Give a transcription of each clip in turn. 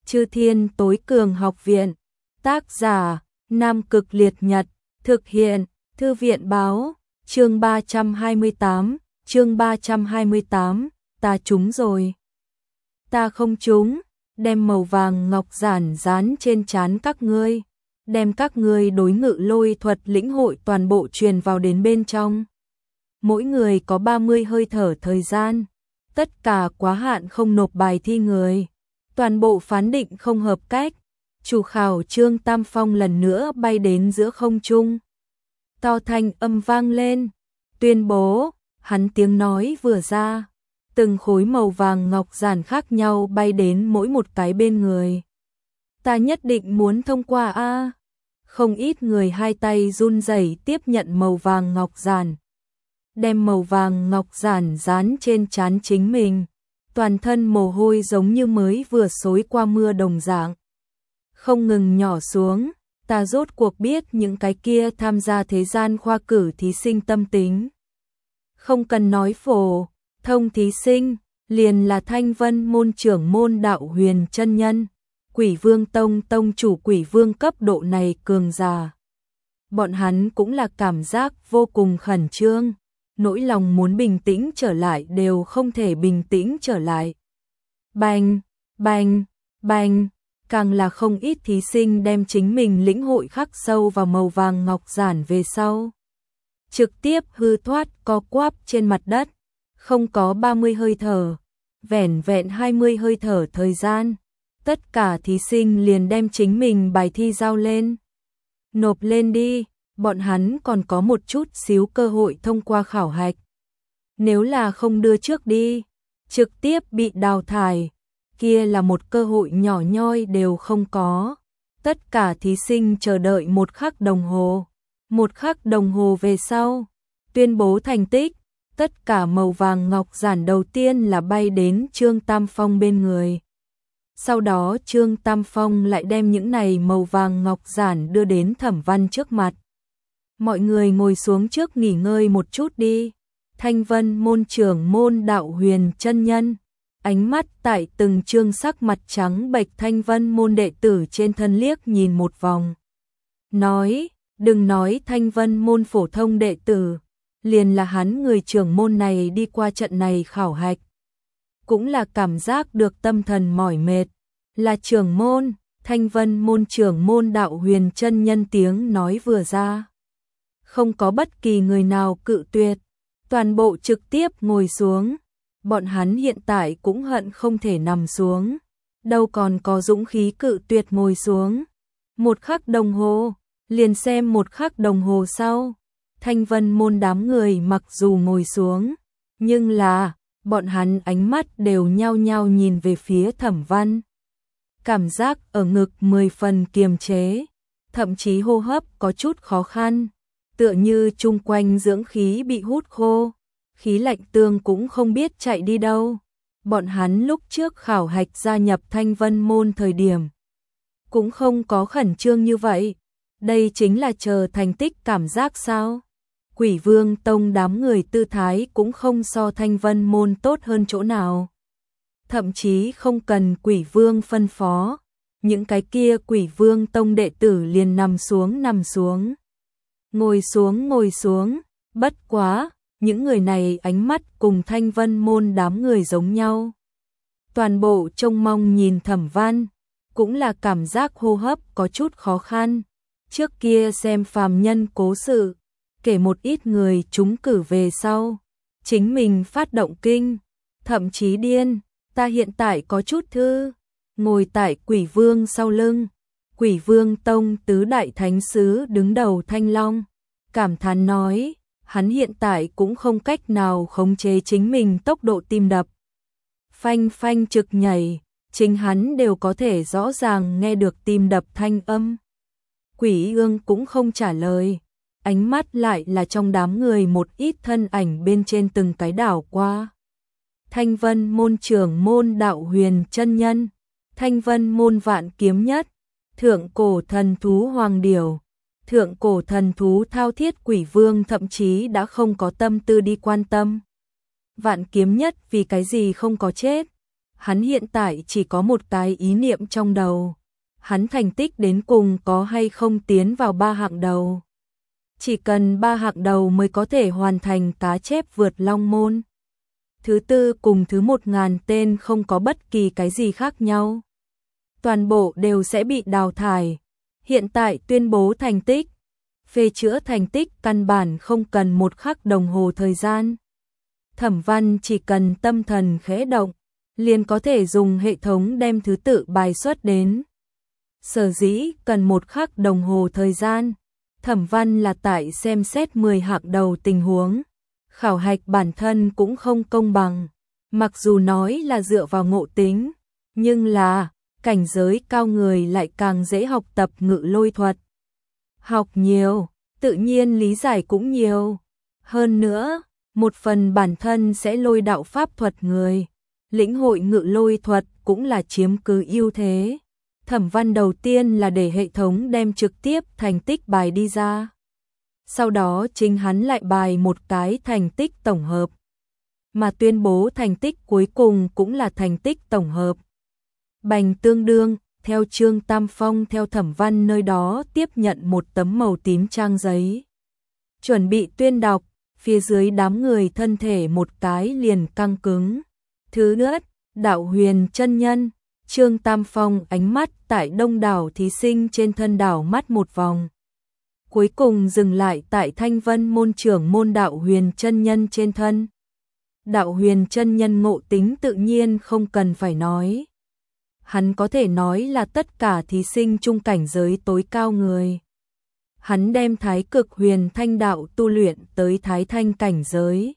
Chư Thiên Tối Cường Học Viện. Tác giả: Nam Cực Liệt Nhật. Thực hiện: Thư viện báo. Chương 328, ta trúng rồi. Ta không trúng, đem màu vàng ngọc giản dán trên trán các ngươi, đem các ngươi đối ngự lôi thuật lĩnh hội toàn bộ truyền vào đến bên trong. Mỗi người có 30 hơi thở thời gian, tất cả quá hạn không nộp bài thi người, toàn bộ phán định không hợp cách. Chủ khảo Trương Tam Phong lần nữa bay đến giữa không trung. To thanh âm vang lên, tuyên bố, hắn tiếng nói vừa ra, từng khối màu vàng ngọc giản khác nhau bay đến mỗi một cái bên người. Ta nhất định muốn thông qua a. Không ít người hai tay run rẩy tiếp nhận màu vàng ngọc giản, đem màu vàng ngọc giản dán trên trán chính mình, toàn thân mồ hôi giống như mới vừa xối qua mưa đồng dạng, không ngừng nhỏ xuống. Ta rốt cuộc biết những cái kia tham gia thế gian khoa cử thí sinh tâm tính. Không cần nói phổ thông thí sinh, liền là Thanh Vân môn trưởng môn Đạo Huyền chân nhân, Quỷ Vương Tông tông chủ Quỷ Vương cấp độ này cường giả. Bọn hắn cũng là cảm giác vô cùng khẩn trương, nỗi lòng muốn bình tĩnh trở lại đều không thể bình tĩnh trở lại. Bành, bành, bành. Càng là không ít thí sinh đem chính mình lĩnh hội khắc sâu vào màu vàng ngọc giản về sau, trực tiếp hư thoát co quắp trên mặt đất, không có 30 hơi thở, vẻn vẹn 20 hơi thở thời gian, tất cả thí sinh liền đem chính mình bài thi giao lên. Nộp lên đi, bọn hắn còn có một chút xíu cơ hội thông qua khảo hạch. Nếu là không đưa trước đi, trực tiếp bị đào thải, kia là một cơ hội nhỏ nhoi đều không có. Tất cả thí sinh chờ đợi 1 khắc đồng hồ. 1 khắc đồng hồ về sau, tuyên bố thành tích. Tất cả màu vàng ngọc giản đầu tiên là bay đến Trương Tam Phong bên người. Sau đó Trương Tam Phong lại đem những này màu vàng ngọc giản đưa đến Thẩm Văn trước mặt. Mọi người ngồi xuống trước nghỉ ngơi một chút đi. Thanh Vân môn trưởng môn Đạo Huyền chân nhân, ánh mắt tại từng trương sắc mặt trắng bệch Thanh Vân môn đệ tử trên thân liếc nhìn một vòng. Nói, đừng nói Thanh Vân môn phổ thông đệ tử, liền là hắn người trưởng môn này đi qua trận này khảo hạch, cũng là cảm giác được tâm thần mỏi mệt. Là trưởng môn, Thanh Vân môn trưởng môn Đạo Huyền chân nhân tiếng nói vừa ra, không có bất kỳ người nào cự tuyệt, toàn bộ trực tiếp ngồi xuống. Bọn hắn hiện tại cũng hận không thể nằm xuống, đâu còn có dũng khí cự tuyệt ngồi xuống. 1 khắc đồng hồ, liền xem 1 khắc đồng hồ sau. Thanh Vân môn đám người mặc dù ngồi xuống, nhưng là bọn hắn ánh mắt đều nhao nhao nhìn về phía Thẩm Văn. Cảm giác ở ngực 10 phần kiềm chế, thậm chí hô hấp có chút khó khăn, tựa như chung quanh dưỡng khí bị hút khô. Khí lạnh tương cũng không biết chạy đi đâu. Bọn hắn lúc trước khảo hạch gia nhập Thanh Vân môn thời điểm, cũng không có khẩn trương như vậy. Đây chính là chờ thành tích cảm giác sao? Quỷ Vương Tông đám người tư thái cũng không so Thanh Vân môn tốt hơn chỗ nào. Thậm chí không cần Quỷ Vương phân phó, những cái kia Quỷ Vương Tông đệ tử liền nằm xuống. Ngồi xuống, bất quá. Những người này ánh mắt cùng Thanh Vân môn đám người giống nhau. Toàn bộ trông mong nhìn Thẩm Văn, cũng là cảm giác hô hấp có chút khó khăn. Trước kia xem phàm nhân cố sự, kể một ít người trúng cử về sau, chính mình phát động kinh, thậm chí điên. Ta hiện tại có chút thư, ngồi tại Quỷ Vương sau lưng, Quỷ Vương Tông tứ đại thánh sứ đứng đầu Thanh Long, cảm thán nói. Hắn hiện tại cũng không cách nào khống chế chính mình tốc độ tim đập. Phanh phanh trực nhảy, chính hắn đều có thể rõ ràng nghe được tim đập thanh âm. Quỷ Ương cũng không trả lời, ánh mắt lại là trong đám người một ít thân ảnh bên trên từng cái đảo qua. Thanh Vân môn trưởng môn Đạo Huyền chân nhân, Thanh Vân môn Vạn Kiếm Nhất, Thượng cổ thần thú Hoàng Điểu. Thượng cổ thần thú Thao Thiết Quỷ Vương thậm chí đã không có tâm tư đi quan tâm. Vạn Kiếm Nhất vì cái gì không có chết? Hắn hiện tại chỉ có một cái ý niệm trong đầu. Hắn thành tích đến cùng có hay không tiến vào 3 hạng đầu. Chỉ cần 3 hạng đầu mới có thể hoàn thành cá chép vượt long môn. Thứ tư cùng thứ 1000 tên không có bất kỳ cái gì khác nhau. Toàn bộ đều sẽ bị đào thải. Hiện tại tuyên bố thành tích. Phê chữa thành tích căn bản không cần 1 khắc đồng hồ thời gian. Thẩm Văn chỉ cần tâm thần khẽ động, liền có thể dùng hệ thống đem thứ tự bài xuất đến. Sở dĩ cần 1 khắc đồng hồ thời gian. Thẩm Văn là tại xem xét 10 hạng đầu tình huống. Khảo hạch bản thân cũng không công bằng. Mặc dù nói là dựa vào ngộ tính, nhưng là cảnh giới cao người lại càng dễ học tập ngự lôi thuật. Học nhiều, tự nhiên lý giải cũng nhiều. Hơn nữa, một phần bản thân sẽ lôi đạo pháp thuật người. Lĩnh hội ngự lôi thuật cũng là chiếm cứ ưu thế. Thẩm Văn đầu tiên là để hệ thống đem trực tiếp thành tích bài đi ra. Sau đó chính hắn lại bài một cái thành tích tổng hợp. Mà tuyên bố thành tích cuối cùng cũng là thành tích tổng hợp. Bành tương đương, theo Trương Tam Phong theo Thẩm Văn nơi đó tiếp nhận một tấm màu tím trang giấy. Chuẩn bị tuyên đọc, phía dưới đám người thân thể một cái liền căng cứng. Thứ nhất, Đạo Huyền chân nhân. Trương Tam Phong ánh mắt tại đông đảo thí sinh trên thân đảo mắt một vòng. Cuối cùng dừng lại tại Thanh Vân môn trưởng môn Đạo Huyền chân nhân trên thân. Đạo Huyền chân nhân ngộ tính tự nhiên không cần phải nói. Hắn có thể nói là tất cả thí sinh trung cảnh giới tối cao người. Hắn đem Thái Cực Huyền Thanh đạo tu luyện tới Thái Thanh cảnh giới.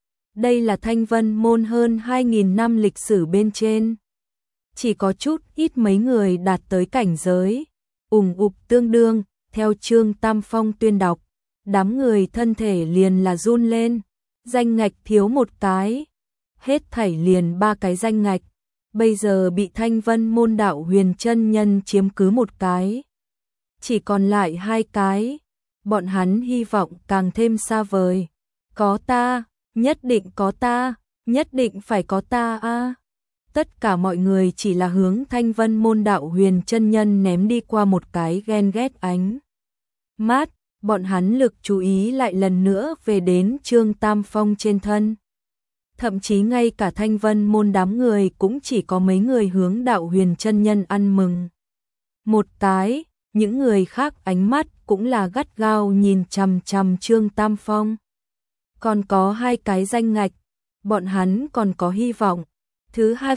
Đây là Thanh Vân môn hơn 2000 năm lịch sử bên trên. Chỉ có chút ít mấy người đạt tới cảnh giới. Ủng tương đương, theo Trương Tam Phong tuyên đọc, đám người thân thể liền là run lên. Danh ngạch thiếu một cái. Hết thảy liền 3 cái danh ngạch. Bây giờ bị Thanh Vân môn Đạo Huyền chân nhân chiếm cứ một cái. Chỉ còn lại 2 cái. Bọn hắn hy vọng càng thêm xa vời. Có ta, nhất định có ta, nhất định phải có ta a. Tất cả mọi người chỉ là hướng Thanh Vân môn Đạo Huyền chân nhân ném đi qua một cái ghen ghét ánh mắt. Bọn hắn lực chú ý lại lần nữa về đến Trương Tam Phong trên thân. Thậm chí ngay cả Thanh Vân môn đám người cũng chỉ có mấy người hướng Đạo Huyền chân nhân ăn mừng. Một cái, những người khác ánh mắt cũng là gắt gao nhìn chằm chằm Trương Tam Phong. Còn có 2 cái danh ngạch, bọn hắn còn có hy vọng. Thứ hai,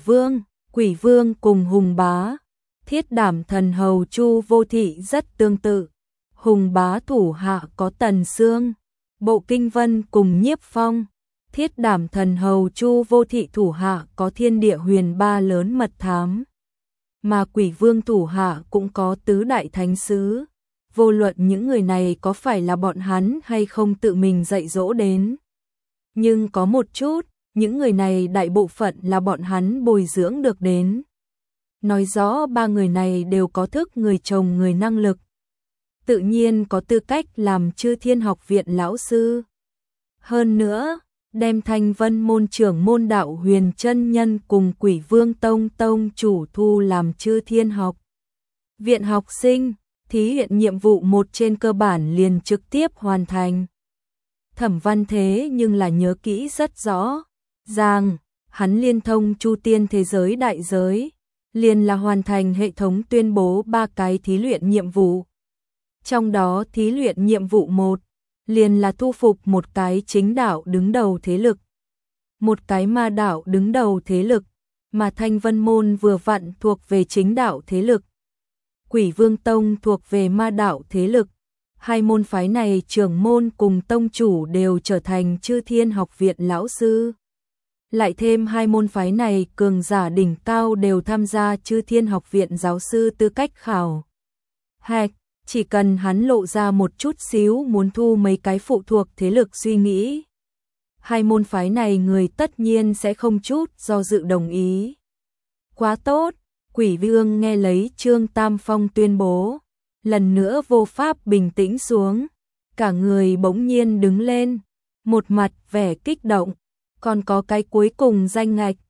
Quỷ Vương cùng Hùng Bá. Thiết Đảm thần hầu Chu Vô Thị rất tương tự. Hùng Bá thủ hạ có Tần Sương, Bộ Kinh Vân cùng Nhiếp Phong. Thiết Đảm thần hầu Chu Vô Thị thủ hạ có Thiên Địa Huyền Ba lớn mật thám. Mà Quỷ Vương thủ hạ cũng có Tứ Đại Thánh Sứ. Vô luận những người này có phải là bọn hắn hay không tự mình dạy dỗ đến. Nhưng có một chút, những người này đại bộ phận là bọn hắn bồi dưỡng được đến. Nói rõ 3 người này đều có thức người chồng người năng lực. Tự nhiên có tư cách làm Chư Thiên Học viện lão sư. Hơn nữa, đem Thanh Vân môn trưởng môn Đạo Huyền chân nhân cùng Quỷ Vương tông chủ thu làm Chư Thiên Học viện học sinh, thí luyện nhiệm vụ 1 trên cơ bản liền trực tiếp hoàn thành. Thẩm Văn thế nhưng là nhớ kỹ rất rõ ràng, hắn liên thông Chu Tiên thế giới đại giới, liền là hoàn thành hệ thống tuyên bố 3 cái thí luyện nhiệm vụ. Trong đó thí luyện nhiệm vụ 1 liền là thu phục một cái chính đạo đứng đầu thế lực, một cái ma đạo đứng đầu thế lực, mà Thanh Vân môn vừa vặn thuộc về chính đạo thế lực. Quỷ Vương tông thuộc về ma đạo thế lực. 2 môn phái này trưởng môn cùng tông chủ đều trở thành Chư Thiên Học viện lão sư. Lại thêm 2 môn phái này cường giả đỉnh cao đều tham gia Chư Thiên Học viện giáo sư tư cách khảo hạch. Chỉ cần hắn lộ ra một chút xíu muốn thu mấy cái phụ thuộc thế lực suy nghĩ. 2 môn phái này người tất nhiên sẽ không chút do dự đồng ý. Quá tốt, Quỷ Vương nghe lấy Trương Tam Phong tuyên bố. Lần nữa vô pháp bình tĩnh xuống. Cả người bỗng nhiên đứng lên. Một mặt vẻ kích động. Còn có cái cuối cùng danh ngạch.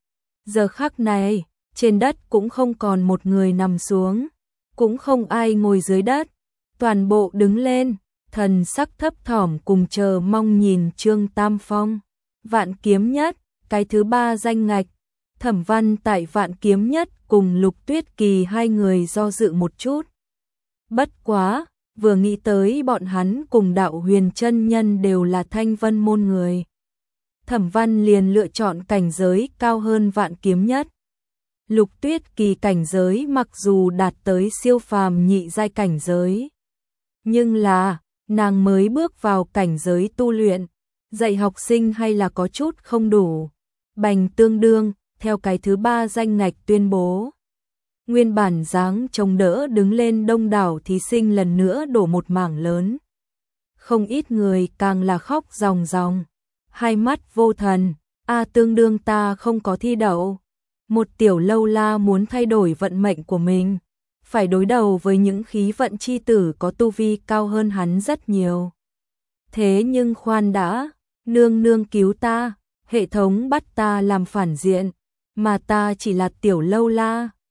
Giờ khắc này, trên đất cũng không còn một người nằm xuống, cũng không ai ngồi dưới đất, toàn bộ đứng lên, thần sắc thấp thỏm cùng chờ mong nhìn Trương Tam Phong. Vạn Kiếm Nhất, cái thứ 3 danh ngạch, Thẩm Văn tại Vạn Kiếm Nhất cùng Lục Tuyết Kỳ hai người do dự một chút. Bất quá, vừa nghĩ tới bọn hắn cùng Đạo Huyền chân nhân đều là Thanh Vân môn người. Thẩm Văn liền lựa chọn cảnh giới cao hơn Vạn Kiếm Nhất. Lục Tuyết Kỳ cảnh giới mặc dù đạt tới siêu phàm nhị giai cảnh giới, nhưng là nàng mới bước vào cảnh giới tu luyện, dạy học sinh hay là có chút không đủ. Bành tương đương, theo cái thứ 3 danh ngạch tuyên bố. Nguyên bản dáng chống đỡ đứng lên đông đảo thí sinh lần nữa đổ một mảng lớn. Không ít người càng là khóc ròng ròng, hai mắt vô thần, tương đương ta không có thi đậu. Một tiểu lâu la muốn thay đổi vận mệnh của mình, phải đối đầu với những khí vận chi tử có tu vi cao hơn hắn rất nhiều. Thế nhưng khoan đã, nương nương cứu ta, hệ thống bắt ta làm phản diện, mà ta chỉ là tiểu lâu la,